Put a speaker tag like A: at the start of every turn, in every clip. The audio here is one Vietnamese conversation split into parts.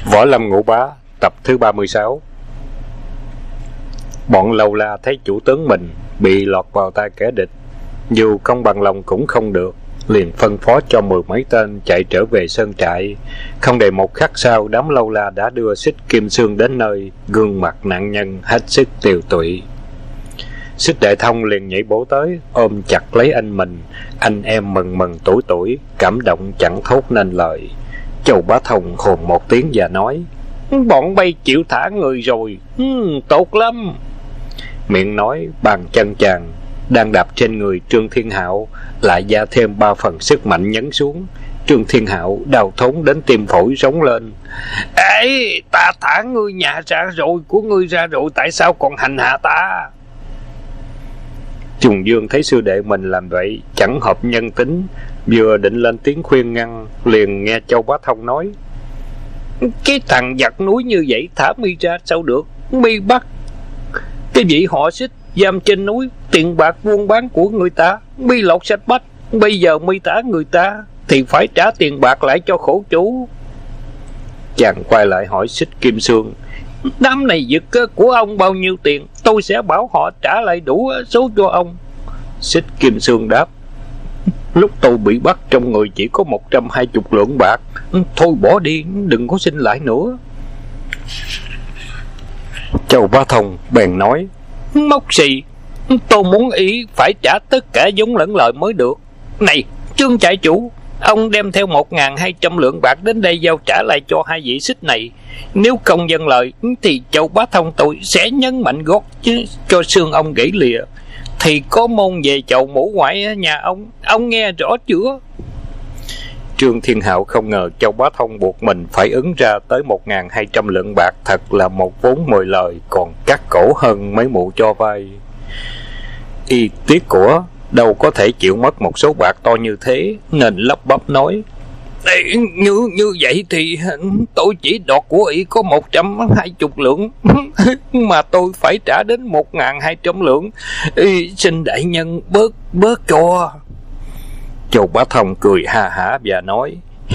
A: Võ Lâm Ngũ Bá tập thứ 36. Bọn Lâu La thấy chủ tướng mình bị lọt vào tay kẻ địch, dù không bằng lòng cũng không được, liền phân phó cho 10 mấy tên chạy trở về sơn trại. Không đầy một khắc sau, đám Lâu La đã đưa Xích Kim Xương đến nơi, gương mặt nạn nhân hết sức tiều tụy. Xích Đại Thông liền nhảy bổ tới, ôm chặt lấy anh mình. Anh em mừng mừng tuổi tuổi, cảm động chẳng thốt nên lời. Châu Bá Thông hồn một tiếng và nói: bọn bay chịu thả người rồi, tốt lắm. Miệng nói, bàn chân chàng đang đạp trên người Trương Thiên Hạo lại gia thêm 3 phần sức mạnh nhấn xuống. Trương Thiên Hạo đau thốn đến tim phổi rống lên: ê, ta thả ngươi nhà ra rồi, của ngươi ra rồi, tại sao còn hành hạ ta? Trùng Dương thấy sư đệ mình làm vậy chẳng hợp nhân tính, vừa định lên tiếng khuyên ngăn, liền nghe Châu Bá Thông nói: cái thằng giặc núi như vậy thả mi ra sao được? Mi bắt cái vị họ Xích giam trên núi, tiền bạc buôn bán của người ta, mi lột sạch bách. Bây giờ mi thả người ta thì phải trả tiền bạc lại cho khổ chủ. Chàng quay lại hỏi Xích Kim Xương: đám này giật của ông bao nhiêu tiền? Tôi sẽ bảo họ trả lại đủ số cho ông. Xích Kim Xương đáp: lúc tôi bị bắt trong người chỉ có 120 lượng bạc. Thôi bỏ đi, đừng có xin lại nữa. Châu Bá Thông bèn nói: móc xì, tôi muốn ý phải trả tất cả giống lẫn lời mới được. Này Trương trại chủ, ông đem theo 1.200 lượng bạc đến đây giao trả lại cho hai vị Xích này. Nếu không dâng lời thì Châu Bá Thông tôi sẽ nhấn mạnh gót chứ cho xương ông gãy lìa. Thì có môn về chầu mũ ngoại nhà ông nghe rõ chưa? Trương Thiên Hạo không ngờ Châu Bá Thông buộc mình phải ứng ra tới 1.200 lượng bạc, thật là một vốn 10 lời, còn cắt cổ hơn mấy mụ cho vay. Y tiếc của đâu có thể chịu mất một số bạc to như thế, nên lắp bắp nói: như vậy thì tôi chỉ đọt của Y có 120 lượng mà tôi phải trả đến 1.200 lượng. Xin đại nhân bớt cho. Châu Bá Thông cười ha hả và nói: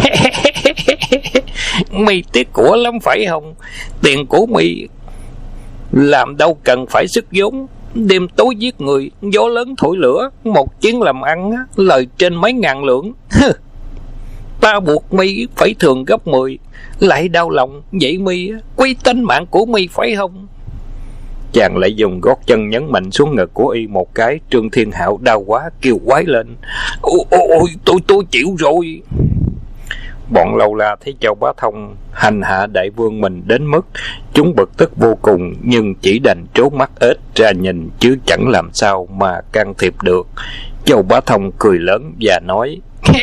A: mi tiếc của lắm phải không? Tiền của mi làm đâu cần phải sức vốn. Đêm tối giết người, gió lớn thổi lửa, một chuyến làm ăn lời trên mấy ngàn lượng. Ta buộc mi phải thường gấp 10, lại đau lòng. Vậy mi quý tính mạng của mi phải không? Chàng lại dùng gót chân nhấn mạnh xuống ngực của Y một cái. Trương Thiên Hạo đau quá kêu quái lên: ôi tôi chịu rồi. Bọn Lâu La thấy Châu Bá Thông hành hạ đại vương mình đến mức chúng bực tức vô cùng, nhưng chỉ đành trốn mắt ếch ra nhìn, chứ chẳng làm sao mà can thiệp được. Châu Bá Thông cười lớn và nói: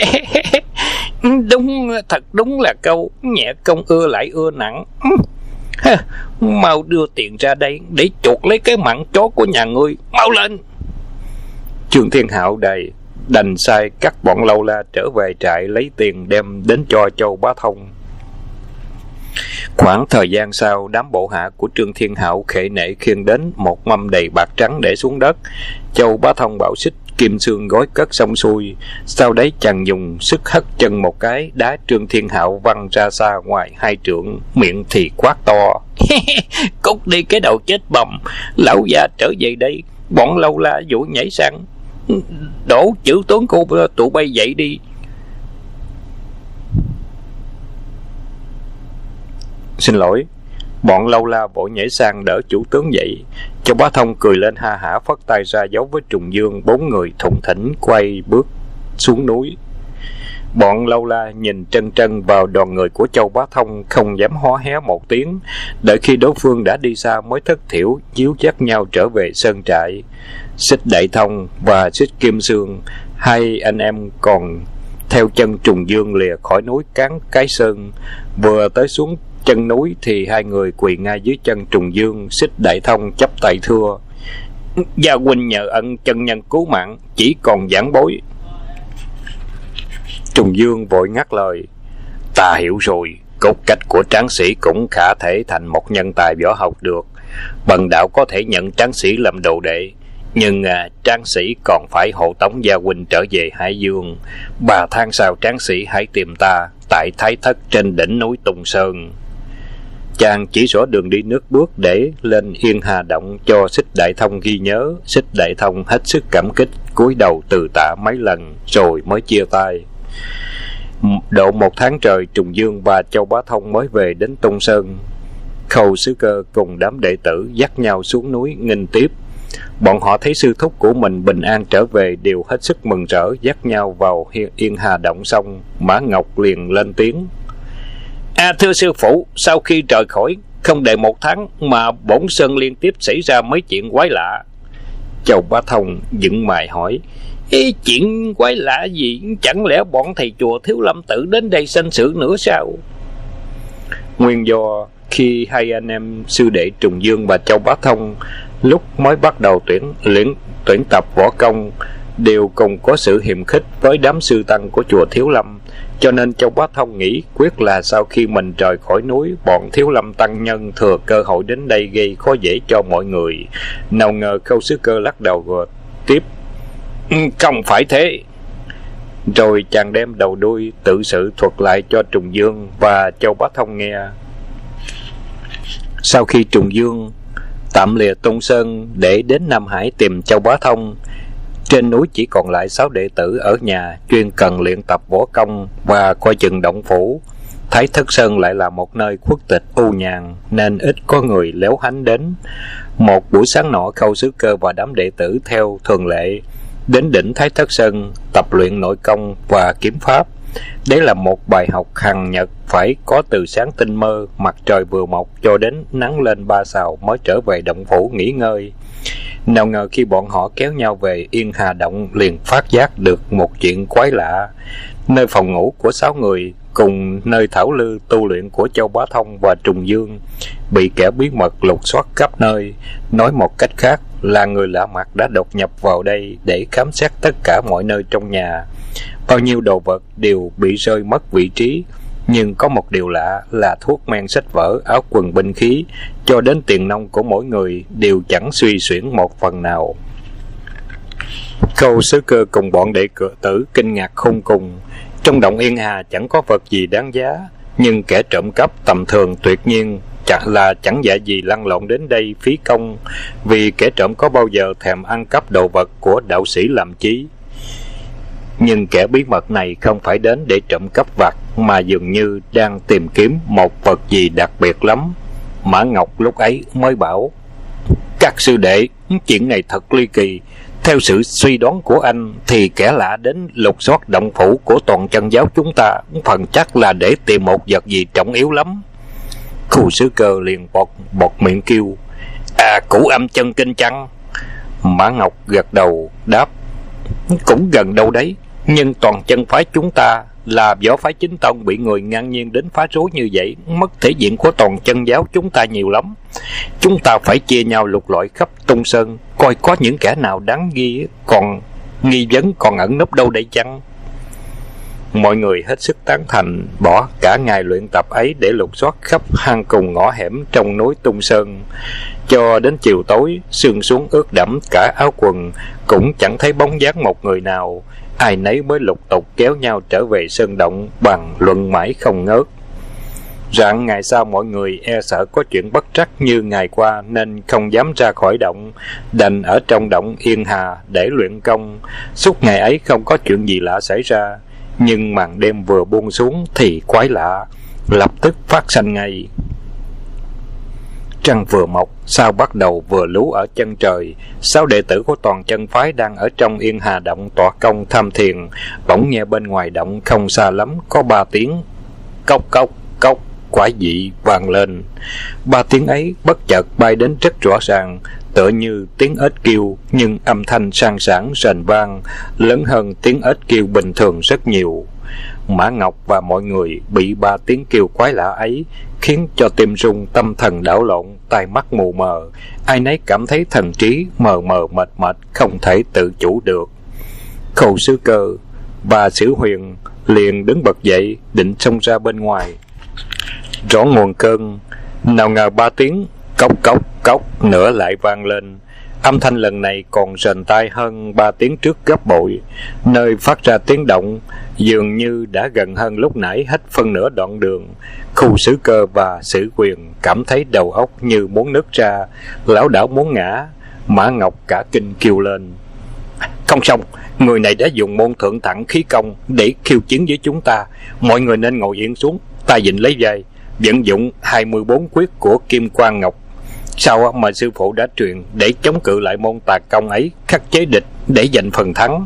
A: thật đúng là câu nhẹ công ưa lại ưa nặng. Mau đưa tiền ra đây để chuộc lấy cái mạng chó của nhà ngươi, mau lên. Trương Thiên Hạo đành sai cắt bọn Lâu La trở về trại lấy tiền đem đến cho Châu Bá Thông. Khoảng thời gian sau, đám bộ hạ của Trương Thiên Hạo khệ nệ khiêng đến một mâm đầy bạc trắng để xuống đất. Châu Bá Thông bảo Xích Kim Xương gói cất xong xuôi, sau đấy chàng dùng sức hất chân một cái, đá Trương Thiên Hạo văng ra xa ngoài 2 trượng, miệng thì quát to: cút đi cái đầu chết bầm, lão già trở về đây. Bọn Lâu La vội nhảy sang: đổ chữ tướng của tụi bay dậy đi. Xin lỗi. Bọn Lâu La vội nhảy sang đỡ chủ tướng dậy. Châu Bá Thông cười lên ha hả, phất tay ra dấu với Trùng Dương. 4 người thủng thỉnh quay bước xuống núi. Bọn Lâu La nhìn trân vào đoàn người của Châu Bá Thông, không dám hó hé một tiếng. Đợi khi đối phương đã đi xa mới thất thiểu díu dắt nhau trở về sơn trại. Xích Đại Thông và Xích Kim Xương, hai anh em còn theo chân Trùng Dương lìa khỏi núi Cán Cái Sơn. Vừa tới xuống chân núi thì hai người quỳ ngay dưới chân Trùng Dương. Xích Đại Thông chắp tay thưa: gia huynh nhờ ân chân nhân cứu mạng, chỉ còn giảng bối. Trùng Dương vội ngắt lời: ta hiểu rồi, cốt cách của tráng sĩ cũng khả thể thành một nhân tài võ học được. Bần đạo có thể nhận tráng sĩ làm đồ đệ, nhưng tráng sĩ còn phải hộ tống gia huynh trở về Hải Dương. 3 tháng sau tráng sĩ hãy tìm ta tại Thái Thất trên đỉnh núi Tùng Sơn. Chàng chỉ rõ đường đi nước bước để lên Yên Hà Động cho Xích Đại Thông ghi nhớ. Xích Đại Thông hết sức cảm kích, cúi đầu từ tạ mấy lần rồi mới chia tay. Độ 1 tháng trời, Trùng Dương và Châu Bá Thông mới về đến Tung Sơn. Khâu Sứ Cơ cùng đám đệ tử dắt nhau xuống núi nghênh tiếp. Bọn họ thấy sư thúc của mình bình an trở về đều hết sức mừng rỡ, dắt nhau vào Yên Hà Động xong, Mã Ngọc liền lên tiếng: Thưa sư phụ, sau khi rời khỏi không đầy 1 tháng mà bổn sơn liên tiếp xảy ra mấy chuyện quái lạ. Châu Bá Thông dựng mày hỏi: Chuyện quái lạ gì? Chẳng lẽ bọn thầy chùa Thiếu Lâm Tự đến đây sanh sự nữa sao? Nguyên do khi hai anh em sư đệ Trùng Dương và Châu Bá Thông lúc mới bắt đầu tuyển tập võ công đều cùng có sự hiềm khích với đám sư tăng của chùa Thiếu Lâm, cho nên Châu Bá Thông nghĩ quyết là sau khi mình rời khỏi núi, bọn Thiếu Lâm tăng nhân thừa cơ hội đến đây gây khó dễ cho mọi người. Nào ngờ Khâu Sứ Cơ lắc đầu rồi tiếp: Không phải thế. Rồi chàng đem đầu đuôi tự sự thuật lại cho Trùng Dương và Châu Bá Thông nghe. Sau khi Trùng Dương tạm lìa Tung Sơn để đến Nam Hải tìm Châu Bá Thông, trên núi chỉ còn lại 6 đệ tử ở nhà chuyên cần luyện tập võ công và coi chừng động phủ. Thái Thất Sơn lại là một nơi khuất tịch u nhàn nên ít có người léo hánh đến. Một buổi sáng nọ, Khâu Sứ Cơ và đám đệ tử theo thường lệ đến đỉnh Thái Thất Sơn tập luyện nội công và kiếm pháp. Đấy là một bài học hằng nhật phải có từ sáng tinh mơ, mặt trời vừa mọc cho đến nắng lên 3 sào mới trở về động phủ nghỉ ngơi. Nào ngờ khi bọn họ kéo nhau về Yên Hà Động liền phát giác được một chuyện quái lạ. Nơi phòng ngủ của 6 người cùng nơi thảo lư tu luyện của Châu Bá Thông và Trùng Dương bị kẻ bí mật lục soát khắp nơi. Nói một cách khác là người lạ mặt đã đột nhập vào đây để khám xét tất cả mọi nơi trong nhà. Bao nhiêu đồ vật đều bị rơi mất vị trí, nhưng có một điều lạ là thuốc men, sách vở, áo quần, binh khí cho đến tiền nong của mỗi người đều chẳng suy xuyển một phần nào. Khâu Sứ Cơ cùng bọn đệ tử kinh ngạc khôn cùng. Trong động Yên Hà chẳng có vật gì đáng giá, nhưng kẻ trộm cắp tầm thường tuyệt nhiên chẳng dạ gì lăn lộn đến đây phí công, vì kẻ trộm có bao giờ thèm ăn cắp đồ vật của đạo sĩ làm chí. Nhưng kẻ bí mật này không phải đến để trộm cắp vặt, mà dường như đang tìm kiếm một vật gì đặc biệt lắm. Mã Ngọc lúc ấy mới bảo: Các sư đệ, chuyện này thật ly kỳ. Theo sự suy đoán của anh thì kẻ lạ đến lục soát động phủ của toàn chân giáo chúng ta phần chắc là để tìm một vật gì trọng yếu lắm. Khu Sứ Cơ liền bọt miệng kêu: Cửu Âm Chân Kinh chăng? Mã Ngọc gật đầu đáp: Cũng gần đâu đấy, nhưng toàn chân phái chúng ta là võ phái chính tông bị người ngang nhiên đến phá rối như vậy, mất thể diện của toàn chân giáo chúng ta nhiều lắm. Chúng ta phải chia nhau lục lọi khắp Tung Sơn, coi có những kẻ nào đáng nghi vấn còn ẩn núp đâu đây chăng? Mọi người hết sức tán thành, bỏ cả ngày luyện tập ấy để lục soát khắp hang cùng ngõ hẻm trong núi Tung Sơn. Cho đến chiều tối, sương xuống ướt đẫm cả áo quần, cũng chẳng thấy bóng dáng một người nào. Ai nấy mới lục tục kéo nhau trở về sơn động bằng luận mãi không ngớt. Rạng ngày sau, mọi người e sợ có chuyện bất trắc như ngày qua nên không dám ra khỏi động, đành ở trong động Yên Hà để luyện công. Suốt ngày ấy không có chuyện gì lạ xảy ra, nhưng màn đêm vừa buông xuống thì quái lạ lập tức phát sinh ngay. Trăng vừa mọc, sao bắt đầu vừa lú ở chân trời. 6 đệ tử của toàn chân phái đang ở trong Yên Hà Động tọa công tham thiền, bỗng nghe bên ngoài động không xa lắm có 3 tiếng cốc cốc cốc quái dị vang lên. 3 tiếng ấy bất chợt bay đến rất rõ ràng, tựa như tiếng ếch kêu, nhưng âm thanh sang sảng rền vang, lớn hơn tiếng ếch kêu bình thường rất nhiều. Mã Ngọc và mọi người bị 3 tiếng kêu quái lạ ấy khiến cho tim rung, tâm thần đảo lộn, tai mắt mù mờ, ai nấy cảm thấy thần trí mờ mờ mệt mệt, không thể tự chủ được. Khâu Sứ Cơ và Sử Huyền liền đứng bật dậy định xông ra bên ngoài rõ nguồn cơn. Nào ngờ 3 tiếng cốc cốc cốc nữa lại vang lên. Âm thanh lần này còn rền tai hơn 3 tiếng trước gấp bội. Nơi phát ra tiếng động dường như đã gần hơn lúc nãy hết phân nửa đoạn đường. Khu Sử Cơ và Sử Quyền cảm thấy đầu óc như muốn nứt ra, lảo đảo muốn ngã. Mã Ngọc cả kinh kêu lên: "Không xong, người này đã dùng môn thượng thẳng khí công để khiêu chiến với chúng ta. Mọi người nên ngồi yên xuống, tay vịn lấy vai, vận dụng 24 quyết của Kim Quang Ngọc. Sao mà sư phụ đã truyền để chống cự lại môn tà công ấy, khắc chế địch để giành phần thắng?"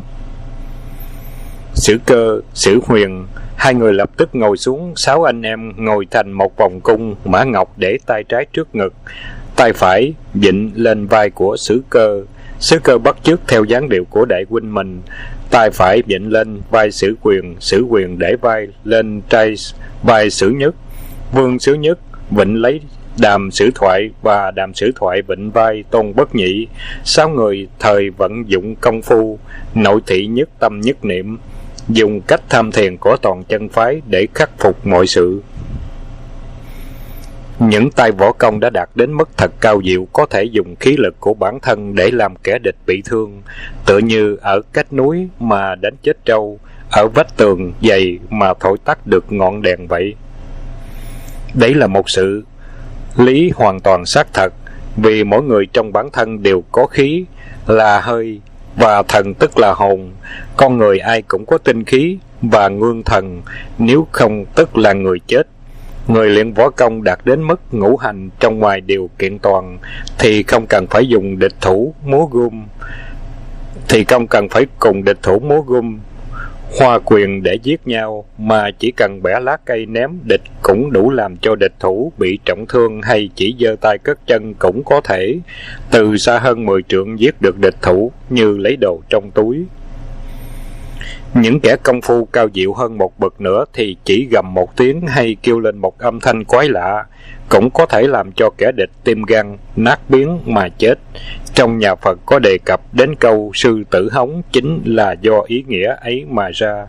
A: Sử Cơ, Sử Huyền, hai người lập tức ngồi xuống. 6 anh em ngồi thành một vòng cung. Mã Ngọc để tay trái trước ngực, tay phải vịn lên vai của Sử Cơ. Sử Cơ bắt chước theo dáng điệu của đại huynh mình, tay phải vịn lên vai Sử Quyền, Sử Quyền để vai lên vai Sử Nhất. Vương Sử Nhất vịn lấy Đàm Sử Thoại và Đàm Sử Thoại vịn vai Tôn Bất Nhị. 6 người thời vận dụng công phu nội thị nhất tâm nhất niệm, dùng cách tham thiền của toàn chân phái để khắc phục mọi sự. Những tay võ công đã đạt đến mức thật cao diệu, có thể dùng khí lực của bản thân để làm kẻ địch bị thương, tựa như ở cách núi mà đánh chết trâu, ở vách tường dày mà thổi tắt được ngọn đèn vậy. Đấy là một sự lý hoàn toàn xác thật, vì mỗi người trong bản thân đều có khí là hơi và thần tức là hồn. Con người ai cũng có tinh khí và nguyên thần, nếu không tức là người chết. Người luyện võ công đạt đến mức ngũ hành trong ngoài điều kiện toàn thì không cần phải dùng địch thủ múa gươm hoa quyền để giết nhau, mà chỉ cần bẻ lá cây ném địch cũng đủ làm cho địch thủ bị trọng thương, hay chỉ giơ tay cất chân cũng có thể từ xa hơn 10 trượng giết được địch thủ như lấy đồ trong túi. Những kẻ công phu cao diệu hơn một bậc nữa thì chỉ gầm một tiếng hay kêu lên một âm thanh quái lạ cũng có thể làm cho kẻ địch tim gan nát biến mà chết. Trong nhà Phật có đề cập đến câu sư tử hống chính là do ý nghĩa ấy mà ra.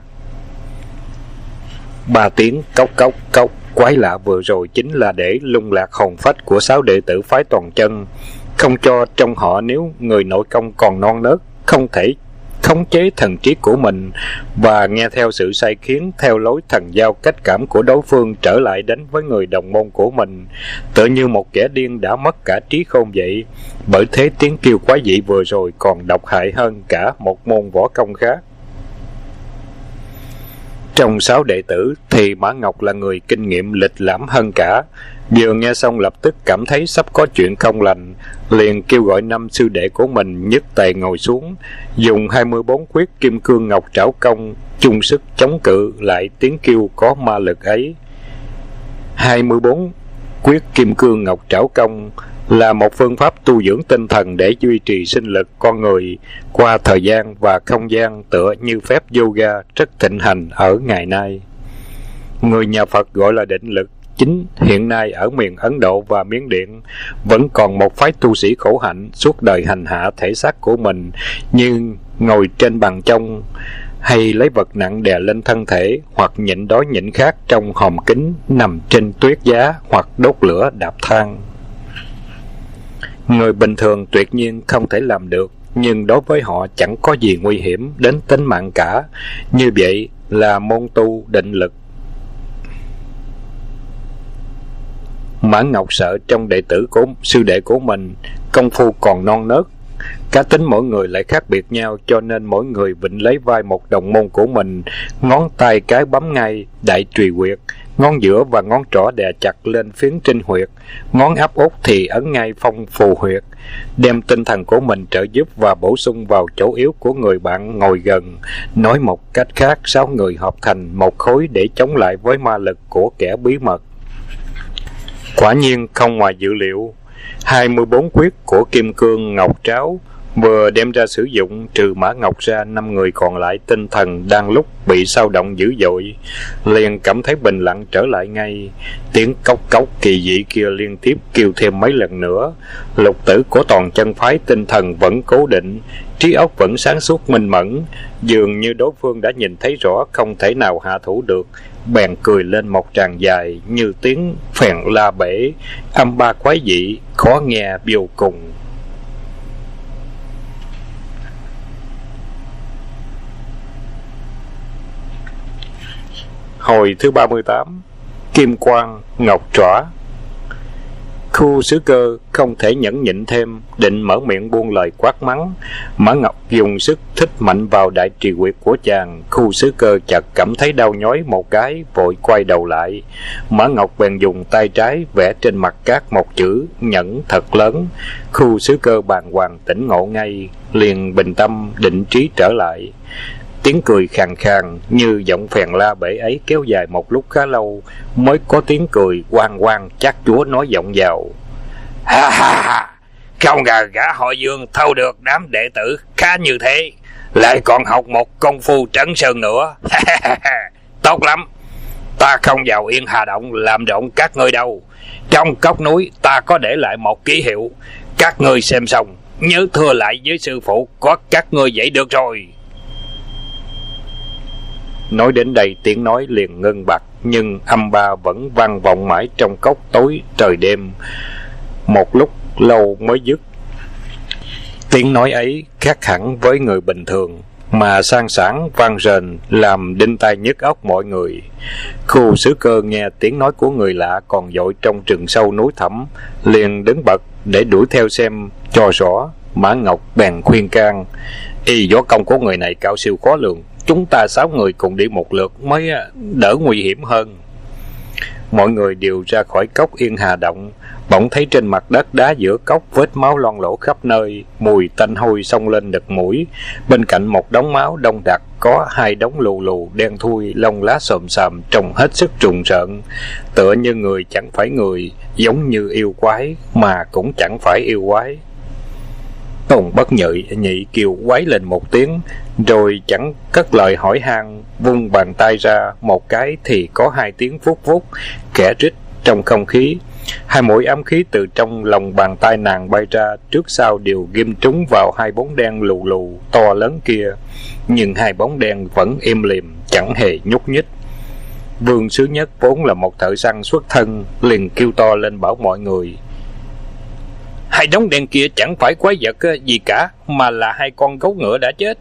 A: 3 tiếng cốc cốc cốc quái lạ vừa rồi chính là để lung lạc hồn phách của 6 đệ tử phái Toàn Chân, không cho trong họ nếu người nội công còn non nớt không thể khống chế thần trí của mình và nghe theo sự sai khiến theo lối thần giao cách cảm của đối phương trở lại đánh với người đồng môn của mình, tựa như một kẻ điên đã mất cả trí khôn vậy. Bởi thế tiếng kêu quái dị vừa rồi còn độc hại hơn cả một môn võ công khác. Trong 6 đệ tử thì Mã Ngọc là người kinh nghiệm lịch lãm hơn cả. Vừa nghe xong lập tức cảm thấy sắp có chuyện không lành, liền kêu gọi 5 sư đệ của mình nhất tề ngồi xuống, dùng 24 quyết Kim Cương Ngọc Trảo Công chung sức chống cự lại tiếng kêu có ma lực ấy. 24 quyết Kim Cương Ngọc Trảo Công là một phương pháp tu dưỡng tinh thần để duy trì sinh lực con người qua thời gian và không gian, tựa như phép yoga rất thịnh hành ở ngày nay. Người nhà Phật gọi là định lực. Chính hiện nay ở miền Ấn Độ và Miến Điện vẫn còn một phái tu sĩ khổ hạnh suốt đời hành hạ thể xác của mình, như ngồi trên bàn trong, hay lấy vật nặng đè lên thân thể, hoặc nhịn đói nhịn khát trong hòm kính, nằm trên tuyết giá, hoặc đốt lửa đạp than. Người bình thường tuyệt nhiên không thể làm được, nhưng đối với họ chẳng có gì nguy hiểm đến tính mạng cả. Như vậy là môn tu định lực. Mã Ngọc sợ trong đệ tử của sư đệ của mình công phu còn non nớt, cá tính mỗi người lại khác biệt nhau, cho nên mỗi người vịnh lấy vai một đồng môn của mình, ngón tay cái bấm ngay đại trùy huyệt, ngón giữa và ngón trỏ đè chặt lên phiến trinh huyệt, ngón áp út thì ấn ngay phong phù huyệt, đem tinh thần của mình trợ giúp và bổ sung vào chỗ yếu của người bạn ngồi gần. Nói một cách khác, 6 người hợp thành một khối để chống lại với ma lực của kẻ bí mật. Quả nhiên không ngoài dự liệu, 24 quyết của Kim Cương Ngọc Trảo vừa đem ra sử dụng, trừ Mã Ngọc ra, 5 người còn lại tinh thần đang lúc bị xao động dữ dội, liền cảm thấy bình lặng trở lại ngay. Tiếng cốc cốc kỳ dị kia liên tiếp kêu thêm mấy lần nữa. Lục tử của toàn chân phái tinh thần vẫn cố định, trí óc vẫn sáng suốt minh mẫn, dường như đối phương đã nhìn thấy rõ không thể nào hạ thủ được, bèn cười lên một tràng dài như tiếng phèn la bể, âm ba quái dị khó nghe vô cùng. Hồi thứ 38. Kim Quang, Ngọc Trỏa. Khu Xứ Cơ không thể nhẫn nhịn thêm, định mở miệng buông lời quát mắng. Mã Ngọc dùng sức thích mạnh vào đại trì quyệt của chàng. Khu Xứ Cơ chợt cảm thấy đau nhói một cái, vội quay đầu lại. Mã Ngọc bèn dùng tay trái vẽ trên mặt cát một chữ nhẫn thật lớn. Khu Xứ Cơ bàng hoàng tỉnh ngộ ngay, liền bình tâm định trí trở lại. Tiếng cười khàn khàn như giọng phèn la bể ấy kéo dài một lúc khá lâu, mới có tiếng cười oang oang chát chúa nói vọng vào. Ha ha ha, không ngờ gã họ Dương thâu được đám đệ tử khá như thế, lại còn học một công phu trấn sơn nữa. Tốt lắm, ta không vào Yên Hà Động làm rộn các ngươi đâu. Trong cốc núi ta có để lại một ký hiệu, các ngươi xem xong nhớ thưa lại với sư phụ có các ngươi vậy được rồi. Nói đến đây tiếng nói liền ngưng bặt, nhưng âm ba vẫn vang vọng mãi trong cốc tối trời đêm. Một lúc lâu mới dứt. Tiếng nói ấy khác hẳn với người bình thường, mà sang sảng vang rền làm đinh tai nhức óc mọi người. Khu Xứ Cơ nghe tiếng nói của người lạ còn dội trong rừng sâu núi thẳm, liền đứng bật để đuổi theo xem cho rõ. Mã Ngọc bèn khuyên can: y võ công của người này cao siêu khó lường, chúng ta 6 người cùng đi một lượt mới đỡ nguy hiểm hơn. Mọi người đều ra khỏi cốc Yên Hà Động, bỗng thấy trên mặt đất đá giữa cốc vết máu loang lổ khắp nơi, mùi tanh hôi xông lên đực mũi. Bên cạnh một đống máu đông đặc có 2 đống lù lù đen thui, lông lá xồm xàm, trông hết sức trùng rợn, tựa như người chẳng phải người, giống như yêu quái mà cũng chẳng phải yêu quái. Tùng Bất Nhị kêu quái lên một tiếng, rồi chẳng cất lời hỏi han, vung bàn tay ra một cái thì có 2 tiếng vút vút kẻ rít trong không khí. 2 mũi ám khí từ trong lòng bàn tay nàng bay ra, trước sau đều ghim trúng vào 2 bóng đen lù lù to lớn kia, nhưng 2 bóng đen vẫn im lìm chẳng hề nhúc nhích. Vương Sứ Nhất vốn là một thợ săn xuất thân, liền kêu to lên bảo mọi người: 2 đống đen kia chẳng phải quái vật gì cả, mà là 2 con gấu ngựa đã chết.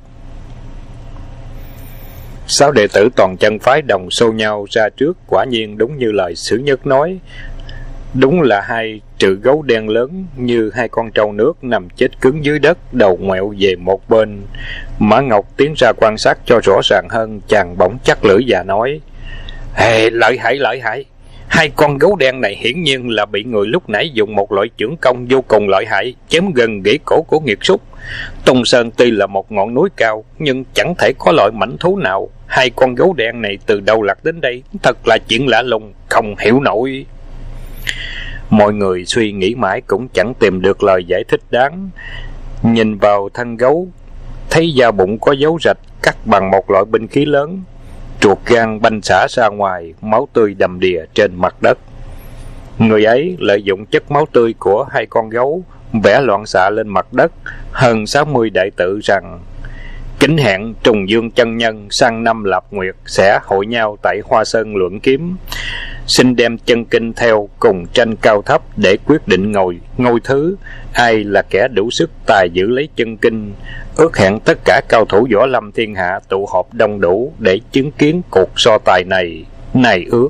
A: 6 đệ tử toàn chân phái đồng xô nhau ra trước, quả nhiên đúng như lời Sứ Nhất nói. Đúng là 2 trự gấu đen lớn như 2 con trâu nước nằm chết cứng dưới đất, đầu ngoẹo về một bên. Mã Ngọc tiến ra quan sát cho rõ ràng hơn, chàng bỗng chắc lưỡi và nói: lợi hại. 2 con gấu đen này hiển nhiên là bị người lúc nãy dùng một loại chưởng công vô cùng lợi hại chém gần gãy cổ của nghiệt súc. Tung Sơn tuy là một ngọn núi cao, nhưng chẳng thể có loại mãnh thú nào. 2 con gấu đen này từ đâu lạc đến đây, thật là chuyện lạ lùng, không hiểu nổi. Mọi người suy nghĩ mãi cũng chẳng tìm được lời giải thích đáng. Nhìn vào thân gấu, thấy da bụng có dấu rạch cắt bằng một loại binh khí lớn, ruột gan banh xả ra ngoài, máu tươi đầm đìa trên mặt đất. Người ấy lợi dụng chất máu tươi của 2 con gấu vẽ loạn xạ lên mặt đất hơn 60 đại tự rằng: kính hẹn Trùng Dương chân nhân sang năm Lập Nguyệt sẽ hội nhau tại Hoa Sơn luận kiếm, xin đem chân kinh theo cùng tranh cao thấp để quyết định ngôi thứ, ai là kẻ đủ sức tài giữ lấy chân kinh. Ước hẹn tất cả cao thủ võ lâm thiên hạ tụ họp đông đủ để chứng kiến cuộc so tài này. Này ước.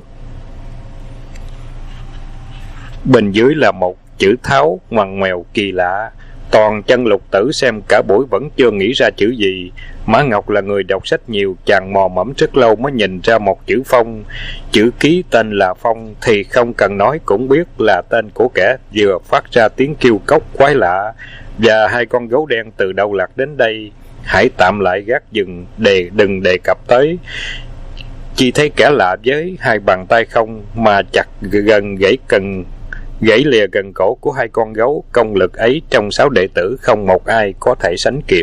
A: Bên dưới là một chữ tháo ngoằn ngoèo kỳ lạ. Toàn chân Lục Tử xem cả buổi vẫn chưa nghĩ ra chữ gì. Mã Ngọc là người đọc sách nhiều, chàng mò mẫm rất lâu mới nhìn ra một chữ Phong. Chữ ký tên là Phong thì không cần nói cũng biết là tên của kẻ vừa phát ra tiếng kêu cốc quái lạ. Và 2 con gấu đen từ đâu lạc đến đây, hãy tạm lại gác dừng, đừng đề cập tới. Chỉ thấy kẻ lạ với 2 bàn tay không mà chặt gần gãy lìa gần cổ của 2 con gấu. Công lực ấy trong 6 đệ tử không một ai có thể sánh kịp.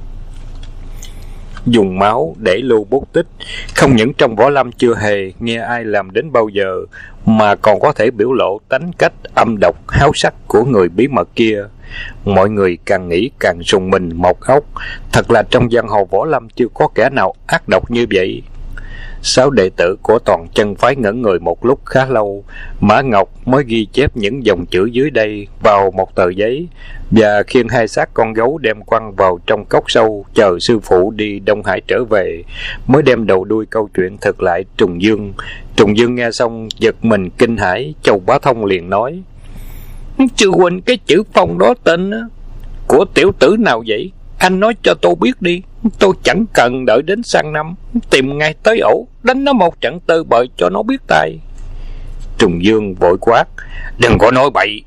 A: Dùng máu để lưu bút tích, không những trong võ lâm chưa hề nghe ai làm đến bao giờ, mà còn có thể biểu lộ tánh cách âm độc háo sắc của người bí mật kia. Mọi người càng nghĩ càng rùng mình một óc. Thật là trong giang hồ võ lâm chưa có kẻ nào ác độc như vậy. 6 đệ tử của toàn chân phái ngẩn người một lúc khá lâu. Mã Ngọc mới ghi chép những dòng chữ dưới đây vào một tờ giấy và khiêng 2 xác con gấu đem quăng vào trong cốc sâu, chờ sư phụ đi Đông Hải trở về, mới đem đầu đuôi câu chuyện thuật lại Trùng Dương. Trùng Dương nghe xong giật mình kinh hãi. Châu Bá Thông liền nói: "Chưa quên cái chữ Phong đó tên của tiểu tử nào vậy? Anh nói cho tôi biết đi, tôi chẳng cần đợi đến sang năm, tìm ngay tới ổ, đánh nó một trận tơi bời cho nó biết tay." Trùng Dương vội quát: "Đừng có nói bậy."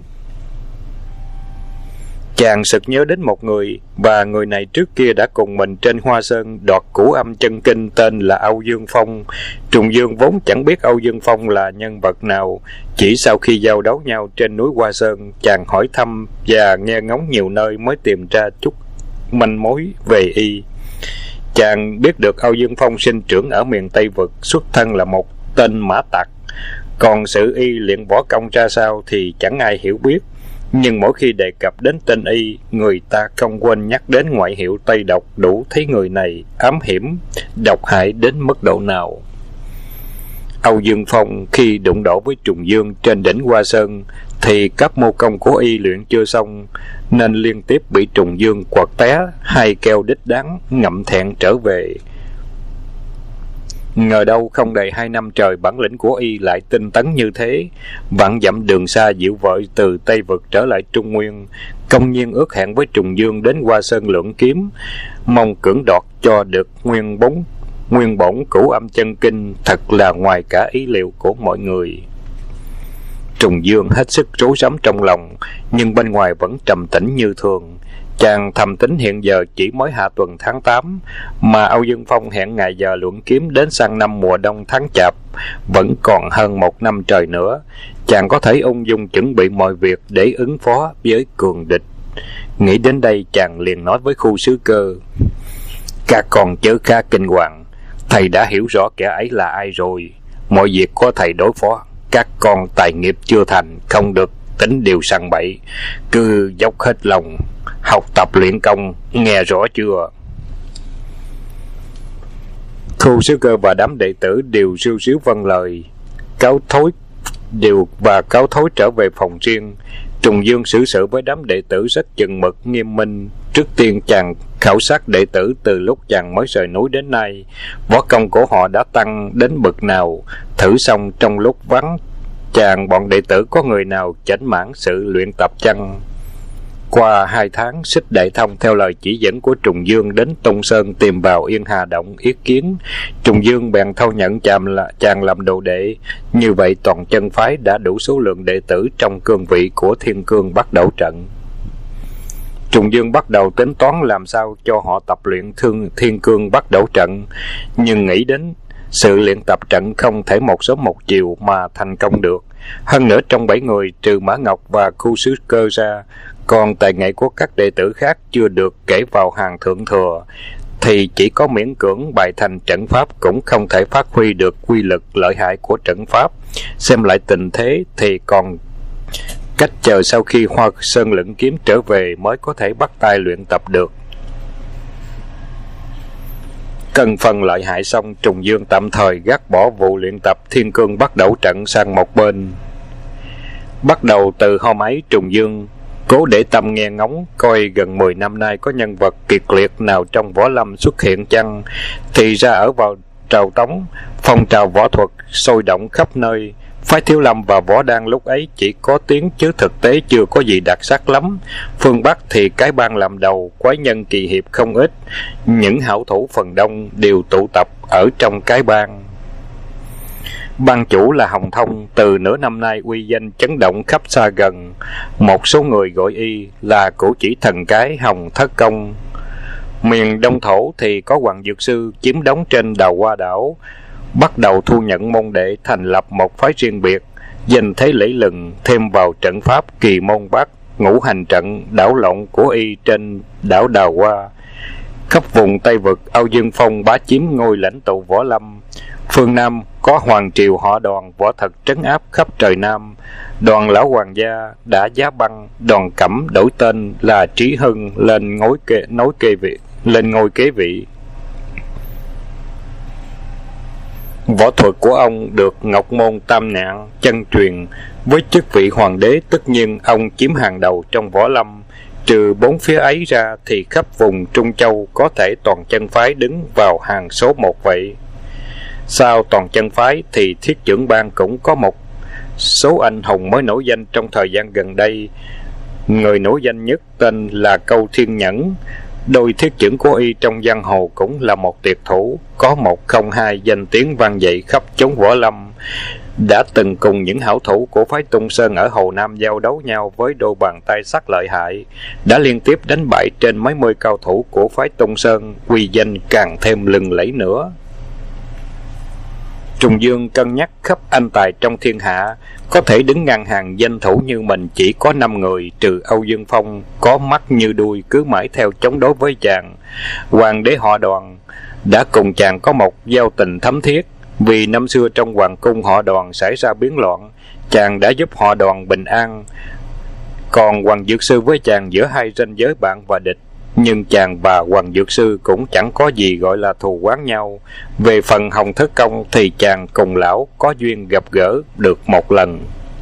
A: Chàng sực nhớ đến một người, và người này trước kia đã cùng mình trên Hoa Sơn đoạt cửu âm chân kinh, tên là Âu Dương Phong. Trùng Dương vốn chẳng biết Âu Dương Phong là nhân vật nào, chỉ sau khi giao đấu nhau trên núi Hoa Sơn, chàng hỏi thăm và nghe ngóng nhiều nơi mới tìm ra chút manh mối về y. Chàng biết được Âu Dương Phong sinh trưởng ở miền Tây Vực, xuất thân là một tên mã tặc, còn sự y luyện võ công ra sao thì chẳng ai hiểu biết. Nhưng mỗi khi đề cập đến tên y, người ta không quên nhắc đến ngoại hiệu Tây Độc, đủ thấy người này ám hiểm, độc hại đến mức độ nào. Âu Dương Phong khi đụng độ với Trùng Dương trên đỉnh Hoa Sơn thì cấp mô công của y luyện chưa xong, nên liên tiếp bị Trùng Dương quật té, 2 keo đích đáng, ngậm thẹn trở về. Ngờ đâu không đầy 2 năm trời, bản lĩnh của y lại tinh tấn như thế. Vạn dặm đường xa dịu vợi từ Tây Vực trở lại Trung Nguyên, công nhiên ước hẹn với Trùng Dương đến Hoa Sơn luận kiếm, mong cưỡng đoạt cho được nguyên bổn cửu âm chân kinh, thật là ngoài cả ý liệu của mọi người. Trùng Dương hết sức rối rắm trong lòng, nhưng bên ngoài vẫn trầm tĩnh như thường. Chàng thầm tính hiện giờ chỉ mới hạ tuần tháng 8, mà Âu Dương Phong hẹn ngày giờ luận kiếm đến sang năm mùa đông tháng Chạp, vẫn còn hơn 1 năm trời nữa. Chàng có thể ung dung chuẩn bị mọi việc để ứng phó với cường địch. Nghĩ đến đây, chàng liền nói với Khu Sứ Cơ: "Các con chớ khá kinh hoàng, thầy đã hiểu rõ kẻ ấy là ai rồi. Mọi việc có thầy đối phó, các con tài nghiệp chưa thành, không được tính điều sằng bậy, cứ dốc hết lòng học tập luyện công, nghe rõ chưa?" Khu Sứ Cơ và đám đệ tử đều riu ríu vâng lời, cáo thối trở về phòng riêng. Trùng Dương xử sự với đám đệ tử rất chừng mực nghiêm minh. Trước tiên chàng khảo sát đệ tử từ lúc chàng mới rời núi đến nay, võ công của họ đã tăng đến bậc nào. Thử xong trong lúc vắng chàng, bọn đệ tử có người nào chểnh mãn sự luyện tập chăng? Qua 2 tháng, Xích Đại Thông theo lời chỉ dẫn của Trùng Dương đến Tung Sơn tìm vào Yên Hà Động yết kiến. Trùng Dương bèn thâu nhận chàng làm đồ đệ. Như vậy toàn chân phái đã đủ số lượng đệ tử trong cương vị của Thiên Cương Bắt Đầu Trận. Trùng Dương bắt đầu tính toán làm sao cho họ tập luyện Thiên Cương Bắt Đầu Trận, nhưng nghĩ đến sự luyện tập trận không thể một sớm một chiều mà thành công được. Hơn nữa trong 7 người trừ Mã Ngọc và Khu Sứ Cơ ra, còn tài nghệ của các đệ tử khác chưa được kể vào hàng thượng thừa, thì chỉ có miễn cưỡng bài thành trận pháp cũng không thể phát huy được quy lực lợi hại của trận pháp. Xem lại tình thế thì còn cách chờ sau khi Hoa Sơn luận kiếm trở về mới có thể bắt tay luyện tập được. Cân phần lợi hại xong, Trùng Dương tạm thời gác bỏ vụ luyện tập Thiên Cương Bắt Đầu Trận sang một bên. Bắt đầu từ hôm ấy, Trùng Dương cố để tâm nghe ngóng coi gần 10 năm nay có nhân vật kiệt liệt nào trong võ lâm xuất hiện chăng. Thì ra ở vào Trào Tống, phong trào võ thuật sôi động khắp nơi. Phái Thiếu Lâm và Võ Đan lúc ấy chỉ có tiếng chứ thực tế chưa có gì đặc sắc lắm. Phương Bắc thì cái bang làm đầu, quái nhân kỳ hiệp không ít. Những hảo thủ phần đông đều tụ tập ở trong cái bang. Ban chủ là Hồng Thông, từ nửa năm nay uy danh chấn động khắp xa gần. Một số người gọi y là Cổ Chỉ Thần Cái Hồng Thất Công. Miền Đông Thổ thì có Hoàng Dược Sư chiếm đóng trên Đào Hoa Đảo, bắt đầu thu nhận môn đệ, thành lập một phái riêng biệt, danh thế lẫy lừng, thêm vào trận pháp Kỳ Môn Bắc, Ngũ Hành Trận đảo lộn của y trên đảo Đào Hoa. Khắp vùng Tây Vực, Âu Dương Phong bá chiếm ngôi lãnh tụ võ lâm. Phương Nam có Hoàng Triều họ Đoàn võ thật trấn áp khắp trời Nam. Đoàn lão hoàng gia đã giá băng, Đoàn Cẩm đổi tên là Trí Hưng lên ngôi kế vị. Võ thuật của ông được Ngọc Môn Tam Nạn chân truyền, với chức vị hoàng đế tất nhiên ông chiếm hàng đầu trong võ lâm. Trừ bốn phía ấy ra thì khắp vùng Trung Châu có thể Toàn Chân phái đứng vào hàng số một vậy. Sau Toàn Chân phái thì Thiết Chưởng Bang cũng có một số anh hùng mới nổi danh trong thời gian gần đây. Người nổi danh nhất tên là Câu Thiên Nhẫn. Đôi thiết chưởng của y trong giang hồ cũng là một tuyệt thủ, có một không hai danh tiếng vang dậy khắp chốn võ lâm. Đã từng cùng những hảo thủ của phái Tung Sơn ở Hồ Nam giao đấu nhau với đôi bàn tay sắc lợi hại, đã liên tiếp đánh bại trên mấy mươi cao thủ của phái Tung Sơn, uy danh càng thêm lừng lẫy nữa. Trùng Dương cân nhắc khắp anh tài trong thiên hạ, có thể đứng ngang hàng danh thủ như mình chỉ có 5 người, trừ Âu Dương Phong có mắt như đuôi cứ mãi theo chống đối với chàng. Hoàng đế họ Đoàn đã cùng chàng có một giao tình thấm thiết, vì năm xưa trong hoàng cung họ Đoàn xảy ra biến loạn, chàng đã giúp họ Đoàn bình an. Còn Hoàng Dược Sư với chàng giữa hai ranh giới bạn và địch, nhưng chàng và Hoàng Dược Sư cũng chẳng có gì gọi là thù oán nhau. Về phần Hồng Thất Công thì chàng cùng lão có duyên gặp gỡ được một lần.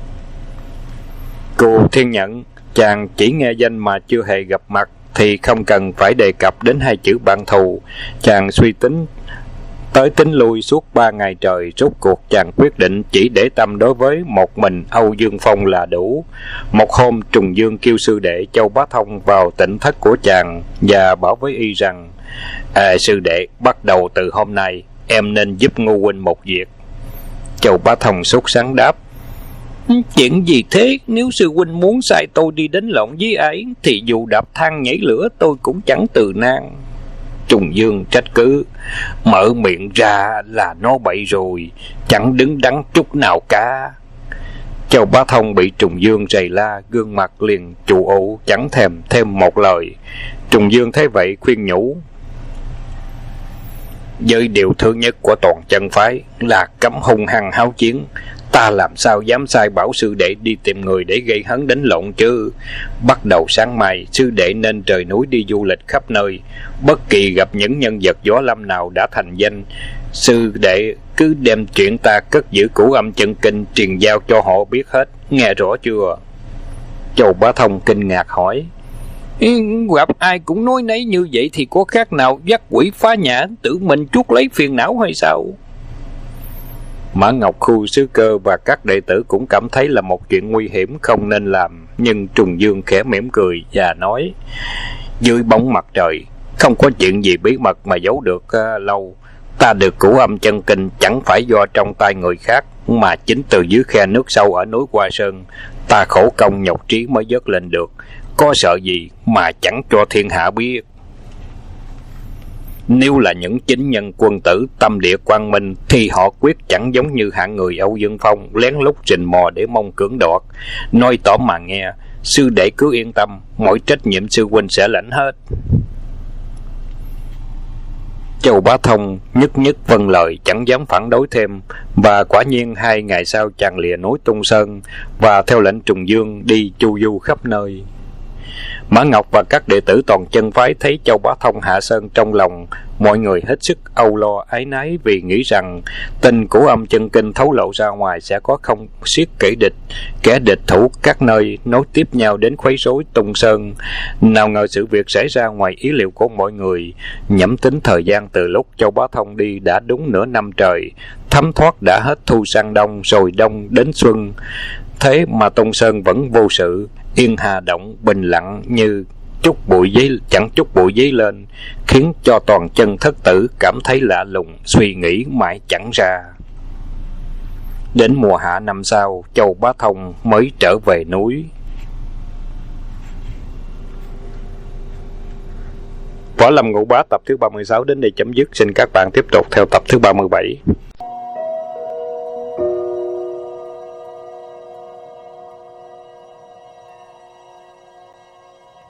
A: Cù Thiên Nhẫn, chàng chỉ nghe danh mà chưa hề gặp mặt thì không cần phải đề cập đến hai chữ bạn thù. Chàng suy tính tới tính lui suốt 3 ngày trời, rốt cuộc chàng quyết định chỉ để tâm đối với một mình Âu Dương Phong là đủ. Một hôm, Trùng Dương kêu sư đệ Châu Bá Thông vào tỉnh thất của chàng và bảo với y rằng: sư đệ, bắt đầu từ hôm nay em nên giúp Ngô huynh một việc. Châu Bá Thông sốt sắng đáp: chuyện gì thế? Nếu sư huynh muốn sai tôi đi đánh lộn với ấy thì dù đạp thang nhảy lửa tôi cũng chẳng từ nan. Trùng Dương trách cứ: mở miệng ra là nó bậy rồi, chẳng đứng đắn chút nào cả. Châu Bá Thông bị Trùng Dương rầy la, gương mặt liền chù ụ, chẳng thèm thêm một lời. Trùng Dương thấy vậy khuyên nhủ: với điều thứ nhất của Toàn Chân phái là cấm hung hăng háo chiến, ta làm sao dám sai bảo sư đệ đi tìm người để gây hấn đánh lộn chứ. Bắt đầu sáng mai, sư đệ nên rời núi đi du lịch khắp nơi. Bất kỳ gặp những nhân vật võ lâm nào đã thành danh, sư đệ cứ đem chuyện ta cất giữ Cửu Âm Chân Kinh truyền giao cho họ biết hết, nghe rõ chưa? Châu Bá Thông kinh ngạc hỏi: gặp ai cũng nói nấy như vậy thì có khác nào dắt quỷ phá nhà, tự mình chuốc lấy phiền não hay sao? Mã Ngọc Khu sứ cơ và các đệ tử cũng cảm thấy là một chuyện nguy hiểm không nên làm, nhưng Trùng Dương khẽ mỉm cười và nói: dưới bóng mặt trời không có chuyện gì bí mật mà giấu được lâu. Ta được Cửu Âm Chân Kinh chẳng phải do trong tay người khác, mà chính từ dưới khe nước sâu ở núi Hoa Sơn, ta khổ công nhọc trí mới vớt lên được. Có sợ gì mà chẳng cho thiên hạ biết. Nếu là những chính nhân quân tử tâm địa quang minh thì họ quyết chẳng giống như hạng người Âu Dương Phong lén lút rình mò để mong cưỡng đoạt. Nói tỏ mà nghe, sư đệ cứ yên tâm, mọi trách nhiệm sư huynh sẽ lãnh hết. Châu Bá Thông nhất nhất vâng lời, chẳng dám phản đối thêm. Và quả nhiên 2 ngày sau chàng lìa núi Tung Sơn và theo lệnh Trùng Dương đi chu du khắp nơi. Mã Ngọc và các đệ tử Toàn Chân phái thấy Châu Bá Thông hạ sơn, trong lòng mọi người hết sức âu lo áy náy, vì nghĩ rằng tin Cửu Âm Chân Kinh thấu lộ ra ngoài sẽ có không xiết kẻ địch thủ các nơi nối tiếp nhau đến quấy rối Tung Sơn. Nào ngờ sự việc xảy ra ngoài ý liệu của mọi người. Nhẩm tính thời gian từ lúc Châu Bá Thông đi đã đúng nửa năm trời, thấm thoát đã hết thu sang đông, rồi đông đến xuân. Thế mà Tung Sơn vẫn vô sự, yên hà động bình lặng như chẳng chút bụi giấy lên, khiến cho toàn chân thất tử cảm thấy lạ lùng, suy nghĩ mãi chẳng ra. Đến mùa hạ năm sau, Châu Bá Thông mới trở về núi. Võ Lâm Ngũ Bá tập thứ 36 đến đây chấm dứt. Xin các bạn tiếp tục theo tập thứ 37.